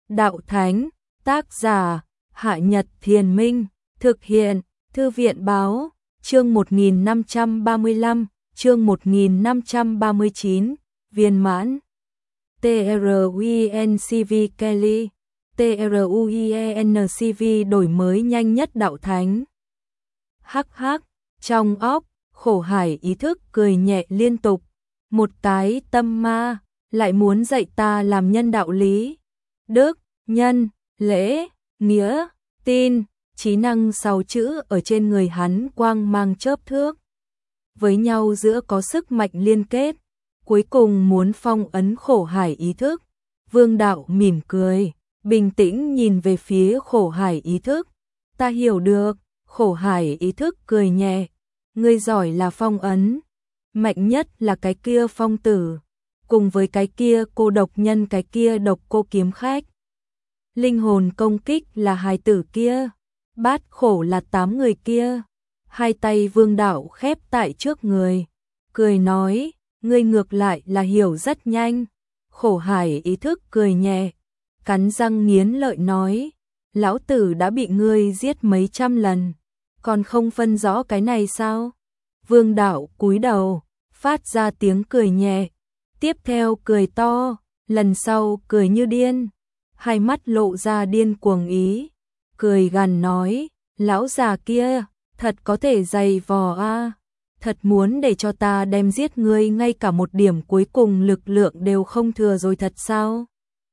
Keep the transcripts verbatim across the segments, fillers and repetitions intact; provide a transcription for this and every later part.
đạo thánh, tác giả, Hạ Nhật Thiền Minh, thực hiện, Thư viện Báo, chương một nghìn năm trăm ba mươi lăm, chương một nghìn năm trăm ba mươi chín, viên mãn. tê rờ u en xê vê Kelly, tê rờ u en xê vê đổi mới nhanh nhất đạo thánh. Hắc hắc, trong óc, Khổ Hải ý thức cười nhẹ liên tục, một cái tâm ma, lại muốn dạy ta làm nhân đạo lý. Đức, nhân, lễ, nghĩa, tin, trí năng sáu chữ ở trên người hắn quang mang chớp thước. Với nhau giữa có sức mạnh liên kết, cuối cùng muốn phong ấn Khổ Hải ý thức. Vương đạo mỉm cười, bình tĩnh nhìn về phía Khổ Hải ý thức. Ta hiểu được, Khổ Hải ý thức cười nhẹ. Ngươi giỏi là phong ấn, mạnh nhất là cái kia phong tử, cùng với cái kia cô độc nhân, cái kia độc cô kiếm khách. Linh hồn công kích là hài tử kia, bát khổ là tám người kia. Hai tay Vương đạo khép tại trước người, cười nói, ngươi ngược lại là hiểu rất nhanh. Khổ Hải ý thức cười nhẹ, cắn răng nghiến lợi nói, lão tử đã bị ngươi giết mấy trăm lần, còn không phân rõ cái này sao? Vương đạo cúi đầu, phát ra tiếng cười nhẹ, tiếp theo cười to, lần sau cười như điên, hai mắt lộ ra điên cuồng ý, cười gằn nói, lão già kia, thật có thể dày vò a, thật muốn để cho ta đem giết ngươi ngay cả một điểm cuối cùng lực lượng đều không thừa rồi thật sao?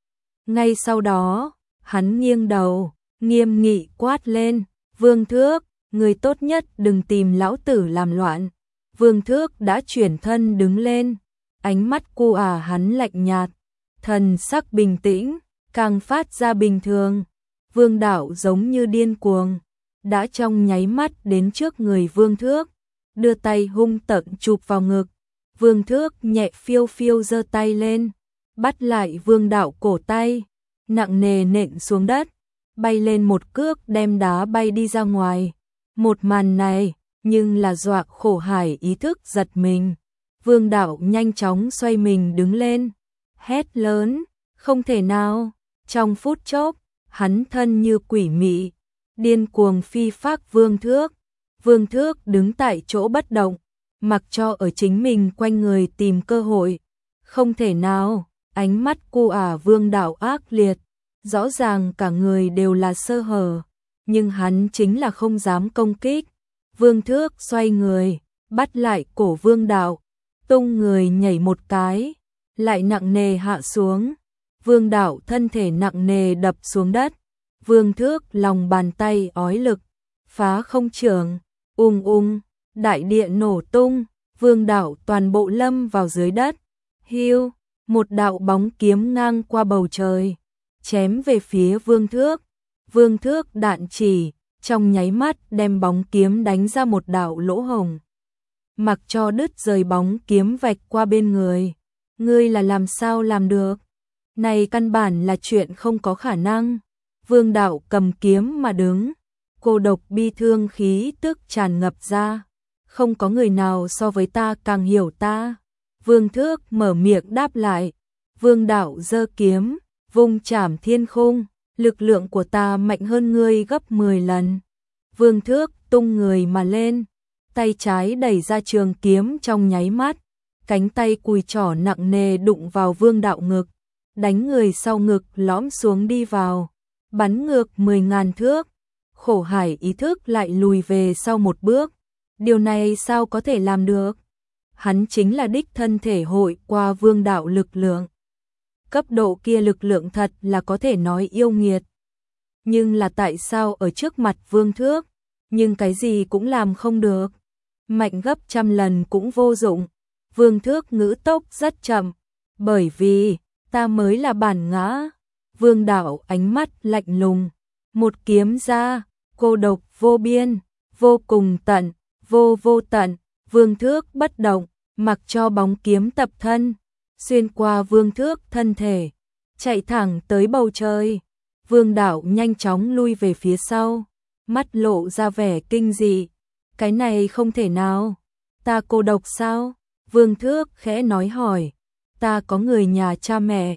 Ngay sau đó, hắn nghiêng đầu, nghiêm nghị quát lên, Vương Thước, người tốt nhất đừng tìm lão tử làm loạn. Vương Thước đã chuyển thân đứng lên, ánh mắt cu à hắn lạnh nhạt, thần sắc bình tĩnh, càng phát ra bình thường. Vương đạo giống như điên cuồng, đã trong nháy mắt đến trước người Vương Thước, đưa tay hung tợn chụp vào ngực. Vương Thước nhẹ phiêu phiêu giơ tay lên, bắt lại Vương đạo cổ tay, nặng nề nện xuống đất, bay lên một cước đem đá bay đi ra ngoài. Một màn này, nhưng là dọa Khổ Hải ý thức giật mình. Vương đạo nhanh chóng xoay mình đứng lên, hét lớn, không thể nào. Trong phút chốc, hắn thân như quỷ mị, điên cuồng phi phác Vương Thước. Vương Thước đứng tại chỗ bất động, mặc cho ở chính mình quanh người tìm cơ hội. Không thể nào, ánh mắt cu ả Vương đạo ác liệt, rõ ràng cả người đều là sơ hở, nhưng hắn chính là không dám công kích. Vương Thước xoay người, bắt lại cổ Vương đạo, tung người nhảy một cái, lại nặng nề hạ xuống. Vương đạo thân thể nặng nề đập xuống đất. Vương Thước lòng bàn tay ói lực, phá không trường, ung ung, đại địa nổ tung. Vương đạo toàn bộ lâm vào dưới đất. Hiu, một đạo bóng kiếm ngang qua bầu trời, chém về phía Vương Thước. Vương Thước đạn chỉ, trong nháy mắt đem bóng kiếm đánh ra một đạo lỗ hổng, mặc cho đứt rời bóng kiếm vạch qua bên người. Ngươi là làm sao làm được? Này căn bản là chuyện không có khả năng. Vương đạo cầm kiếm mà đứng, cô độc bi thương khí tức tràn ngập ra. Không có người nào so với ta càng hiểu ta. Vương Thước mở miệng đáp lại. Vương đạo giơ kiếm, vung chảm thiên khung. Lực lượng của ta mạnh hơn ngươi gấp mười lần. Vương Thước tung người mà lên, tay trái đẩy ra trường kiếm trong nháy mắt, cánh tay cùi trỏ nặng nề đụng vào Vương đạo ngực, đánh người sau ngực lõm xuống đi vào, bắn ngược mười ngàn thước. Khổ Hải ý thức lại lùi về sau một bước. Điều này sao có thể làm được? Hắn chính là đích thân thể hội qua Vương đạo lực lượng. Cấp độ kia lực lượng thật là có thể nói yêu nghiệt. Nhưng là tại sao ở trước mặt Vương Thước, nhưng cái gì cũng làm không được. Mạnh gấp trăm lần cũng vô dụng. Vương Thước ngữ tốc rất chậm, bởi vì ta mới là bản ngã. Vương đạo ánh mắt lạnh lùng, một kiếm ra, cô độc vô biên, vô cùng tận, vô vô tận. Vương Thước bất động, mặc cho bóng kiếm tập thân, xuyên qua Vương Thước thân thể, chạy thẳng tới bầu trời. Vương đạo nhanh chóng lui về phía sau, mắt lộ ra vẻ kinh dị. Cái này không thể nào, ta cô độc sao? Vương Thước khẽ nói hỏi, ta có người nhà cha mẹ,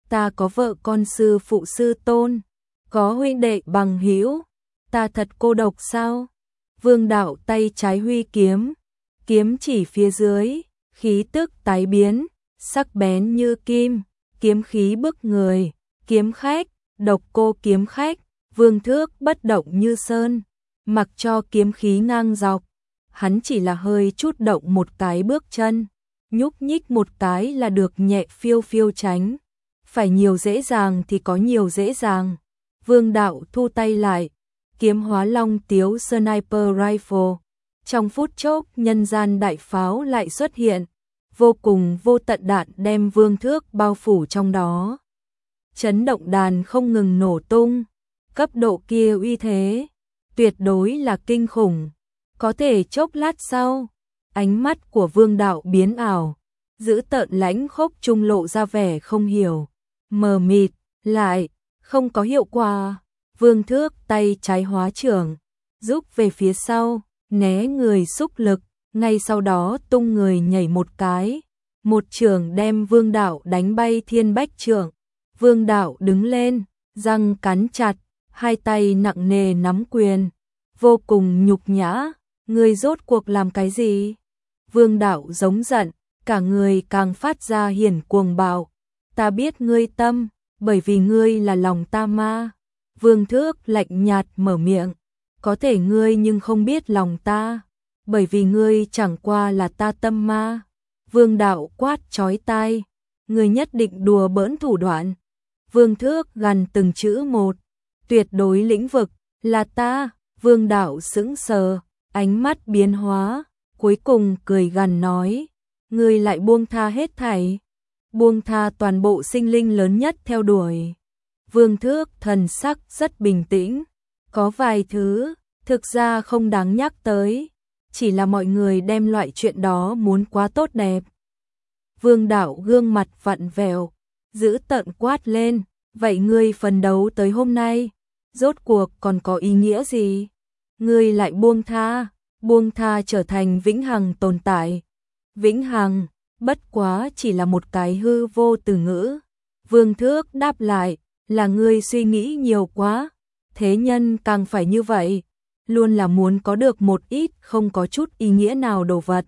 ta có vợ con sư phụ sư tôn, có huynh đệ bằng hữu, ta thật cô độc sao? Vương Đạo tay trái huy kiếm, kiếm chỉ phía dưới, khí tức tái biến, sắc bén như kim, kiếm khí bức người, kiếm khách, độc cô kiếm khách, Vương Thước bất động như sơn, mặc cho kiếm khí ngang dọc, hắn chỉ là hơi chút động một cái bước chân, nhúc nhích một cái là được nhẹ phiêu phiêu tránh, phải nhiều dễ dàng thì có nhiều dễ dàng. Vương Đạo thu tay lại, kiếm hóa long tiếu sniper rifle, trong phút chốc nhân gian đại pháo lại xuất hiện, vô cùng vô tận đạn đem Vương Thước bao phủ trong đó. Chấn động đàn không ngừng nổ tung, cấp độ kia uy thế, tuyệt đối là kinh khủng. Có thể chốc lát sau, ánh mắt của Vương Đạo biến ảo, giữ tợn lãnh khốc trung lộ ra vẻ không hiểu, mờ mịt, lại, không có hiệu quả. Vương Thước tay trái hóa trưởng, rút về phía sau, né người xúc lực, ngay sau đó tung người nhảy một cái, một trường đem Vương Đạo đánh bay thiên bách trượng. Vương Đạo đứng lên, răng cắn chặt, hai tay nặng nề nắm quyền, vô cùng nhục nhã, ngươi rốt cuộc làm cái gì? Vương Đạo giống giận, cả người càng phát ra hiển cuồng bạo, ta biết ngươi tâm, bởi vì ngươi là lòng ta ma. Vương Thước lạnh nhạt mở miệng, có thể ngươi nhưng không biết lòng ta, bởi vì ngươi chẳng qua là ta tâm ma. Vương Đạo quát chói tai, ngươi nhất định đùa bỡn thủ đoạn. Vương Thước gằn từng chữ một, tuyệt đối lĩnh vực, là ta. Vương Đạo sững sờ, ánh mắt biến hóa, cuối cùng cười gằn nói, ngươi lại buông tha hết thảy, buông tha toàn bộ sinh linh lớn nhất theo đuổi. Vương Thước thần sắc rất bình tĩnh, có vài thứ, thực ra không đáng nhắc tới, chỉ là mọi người đem loại chuyện đó muốn quá tốt đẹp. Vương Đạo gương mặt vặn vẹo, giữ tợn quát lên, vậy ngươi phấn đấu tới hôm nay, rốt cuộc còn có ý nghĩa gì? Ngươi lại buông tha, buông tha trở thành vĩnh hằng tồn tại. Vĩnh hằng, bất quá chỉ là một cái hư vô từ ngữ. Vương Thước đáp lại, là ngươi suy nghĩ nhiều quá, thế nhân càng phải như vậy, luôn là muốn có được một ít không có chút ý nghĩa nào đồ vật.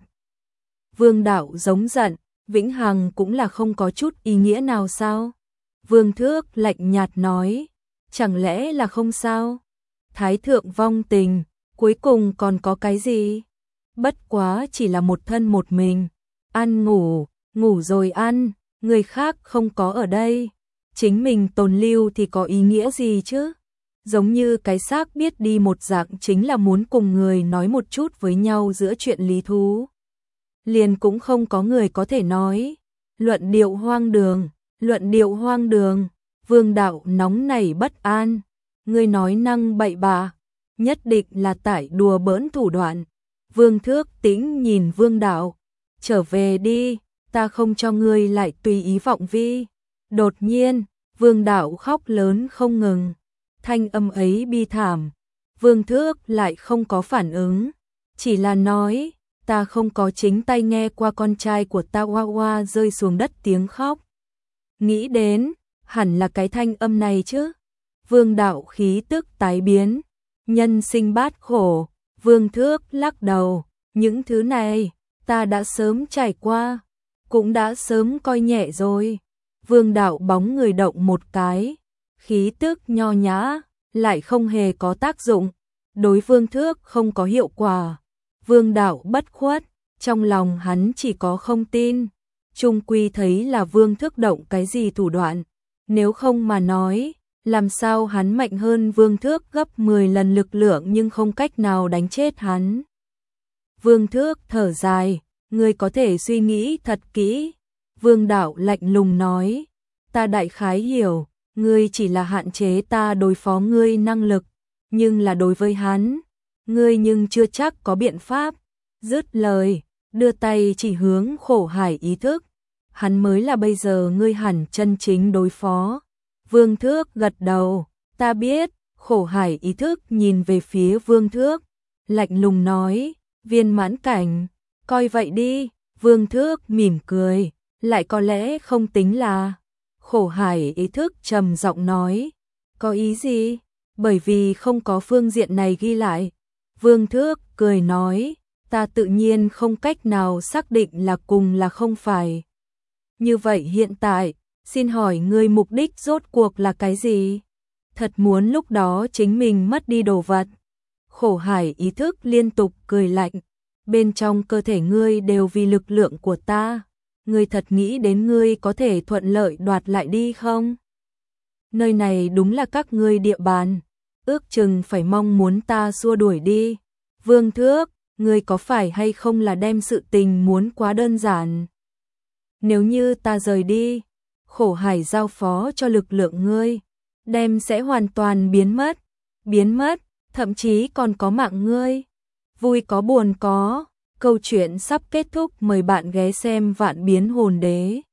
Vương Đạo giống giận, vĩnh hằng cũng là không có chút ý nghĩa nào sao? Vương Thước lạnh nhạt nói, chẳng lẽ là không sao? Thái thượng vong tình, cuối cùng còn có cái gì? Bất quá chỉ là một thân một mình, ăn ngủ, ngủ rồi ăn, người khác không có ở đây, chính mình tồn lưu thì có ý nghĩa gì chứ? Giống như cái xác biết đi một dạng, chính là muốn cùng người nói một chút với nhau giữa chuyện lý thú. Liền cũng không có người có thể nói. Luận điệu hoang đường, luận điệu hoang đường. Vương Đạo nóng nảy bất an, ngươi nói năng bậy bạ, nhất định là tại đùa bỡn thủ đoạn. Vương Thước tĩnh nhìn Vương Đạo, trở về đi, ta không cho ngươi lại tùy ý vọng vi. Đột nhiên, Vương Đạo khóc lớn không ngừng, thanh âm ấy bi thảm. Vương Thước lại không có phản ứng, chỉ là nói, ta không có chính tay nghe qua con trai của ta oa oa rơi xuống đất tiếng khóc. Nghĩ đến, hẳn là cái thanh âm này chứ. Vương Đạo khí tức tái biến, nhân sinh bát khổ. Vương Thước lắc đầu, những thứ này, ta đã sớm trải qua, cũng đã sớm coi nhẹ rồi. Vương Đạo bóng người động một cái, khí tức nho nhã, lại không hề có tác dụng, đối Vương Thước không có hiệu quả. Vương Đạo bất khuất, trong lòng hắn chỉ có không tin, chung quy thấy là Vương Thước động cái gì thủ đoạn, nếu không mà nói, làm sao hắn mạnh hơn Vương Thước gấp mười lần lực lượng nhưng không cách nào đánh chết hắn. Vương Thước thở dài, ngươi có thể suy nghĩ thật kỹ. Vương Đạo lạnh lùng nói, ta đại khái hiểu, ngươi chỉ là hạn chế ta đối phó ngươi năng lực, nhưng là đối với hắn, ngươi nhưng chưa chắc có biện pháp. Dứt lời, đưa tay chỉ hướng Khổ Hải ý thức, hắn mới là bây giờ ngươi hẳn chân chính đối phó. Vương Thước gật đầu, ta biết. Khổ Hải ý thức nhìn về phía Vương Thước, lạnh lùng nói, viên mãn cảnh, coi vậy đi. Vương Thước mỉm cười, lại có lẽ không tính là. Khổ Hải ý thức trầm giọng nói, có ý gì? Bởi vì không có phương diện này ghi lại. Vương Thước cười nói, ta tự nhiên không cách nào xác định là cùng là không phải. Như vậy hiện tại, xin hỏi ngươi mục đích rốt cuộc là cái gì? Thật muốn lúc đó chính mình mất đi đồ vật. Khổ Hải ý thức liên tục cười lạnh, bên trong cơ thể ngươi đều vì lực lượng của ta. Ngươi thật nghĩ đến ngươi có thể thuận lợi đoạt lại đi không? Nơi này đúng là các ngươi địa bàn, ước chừng phải mong muốn ta xua đuổi đi. Vương Thước, ngươi có phải hay không là đem sự tình muốn quá đơn giản? Nếu như ta rời đi, Khổ Hải giao phó cho lực lượng ngươi, đem sẽ hoàn toàn biến mất, biến mất, thậm chí còn có mạng ngươi. Vui có buồn có, câu chuyện sắp kết thúc, mời bạn ghé xem Vạn Biến Hồn Đế.